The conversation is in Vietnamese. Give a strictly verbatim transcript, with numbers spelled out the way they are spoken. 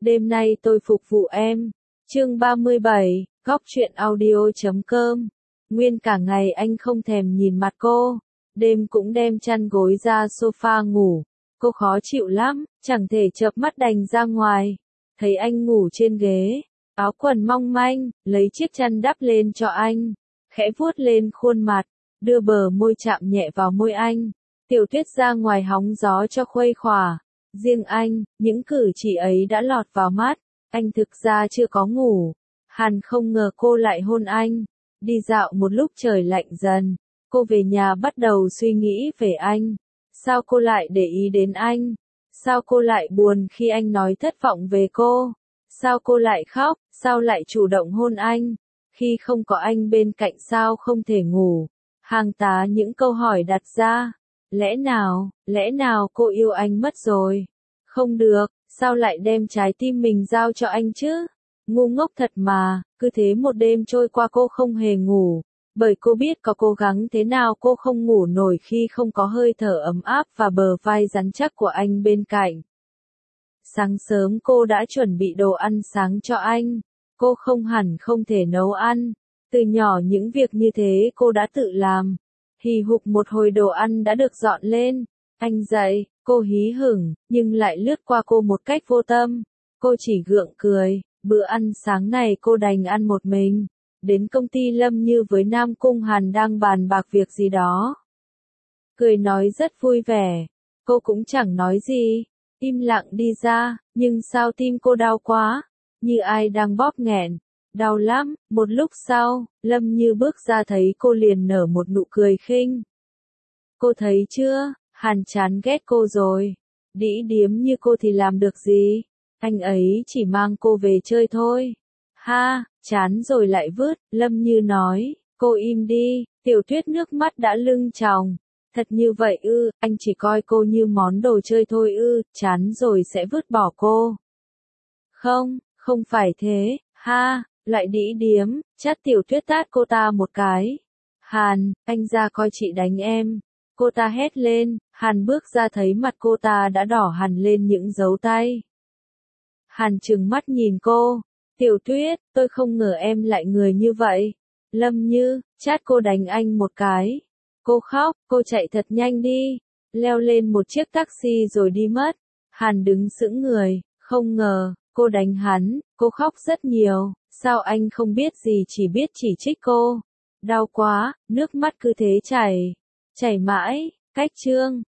đêm nay tôi phục vụ em. Chương ba mươi bảy, góc truyện audio chấm com. Nguyên cả ngày anh không thèm nhìn mặt cô, đêm cũng đem chăn gối ra sofa ngủ. Cô khó chịu lắm, chẳng thể chợp mắt đành ra ngoài. Thấy anh ngủ trên ghế, áo quần mong manh, lấy chiếc chăn đắp lên cho anh, khẽ vuốt lên khuôn mặt, đưa bờ môi chạm nhẹ vào môi anh. Tiểu Tuyết ra ngoài hóng gió cho khuây khỏa. Riêng anh, những cử chỉ ấy đã lọt vào mắt. Anh thực ra chưa có ngủ. Hàn không ngờ cô lại hôn anh. Đi dạo một lúc trời lạnh dần. Cô về nhà bắt đầu suy nghĩ về anh. Sao cô lại để ý đến anh? Sao cô lại buồn khi anh nói thất vọng về cô? Sao cô lại khóc? Sao lại chủ động hôn anh? Khi không có anh bên cạnh sao không thể ngủ? Hàng tá những câu hỏi đặt ra. Lẽ nào, lẽ nào cô yêu anh mất rồi? Không được, sao lại đem trái tim mình giao cho anh chứ? Ngu ngốc thật mà, cứ thế một đêm trôi qua cô không hề ngủ. Bởi cô biết có cố gắng thế nào cô không ngủ nổi khi không có hơi thở ấm áp và bờ vai rắn chắc của anh bên cạnh. Sáng sớm cô đã chuẩn bị đồ ăn sáng cho anh. Cô không hẳn không thể nấu ăn. Từ nhỏ những việc như thế cô đã tự làm. Hì hục một hồi đồ ăn đã được dọn lên. Anh dậy, cô hí hửng, nhưng lại lướt qua cô một cách vô tâm. Cô chỉ gượng cười, bữa ăn sáng này cô đành ăn một mình. Đến công ty Lâm Như với Nam Cung Hàn đang bàn bạc việc gì đó. Cười nói rất vui vẻ. Cô cũng chẳng nói gì. Im lặng đi ra, nhưng sao tim cô đau quá. Như ai đang bóp nghẹn. Đau lắm, một lúc sau, Lâm Như bước ra thấy cô liền nở một nụ cười khinh. Cô thấy chưa, Hàn chán ghét cô rồi. Đĩ điếm như cô thì làm được gì? Anh ấy chỉ mang cô về chơi thôi. Ha, chán rồi lại vứt, Lâm Như nói, cô im đi. Tiểu Tuyết nước mắt đã lưng tròng. Thật như vậy ư, anh chỉ coi cô như món đồ chơi thôi ư, chán rồi sẽ vứt bỏ cô. Không, không phải thế, ha, lại đĩ điếm, chát Tiểu Tuyết tát cô ta một cái. Hàn, anh ra coi chị đánh em. Cô ta hét lên, Hàn bước ra thấy mặt cô ta đã đỏ hẳn lên những dấu tay. Hàn trừng mắt nhìn cô. Tiểu Tuyết, tôi không ngờ em lại người như vậy. Lâm Như, chát cô đánh anh một cái. Cô khóc, cô chạy thật nhanh đi. Leo lên một chiếc taxi rồi đi mất. Hàn đứng sững người, không ngờ, cô đánh hắn, cô khóc rất nhiều. Sao anh không biết gì chỉ biết chỉ trích cô. Đau quá, nước mắt cứ thế chảy. Chảy mãi, cách chương.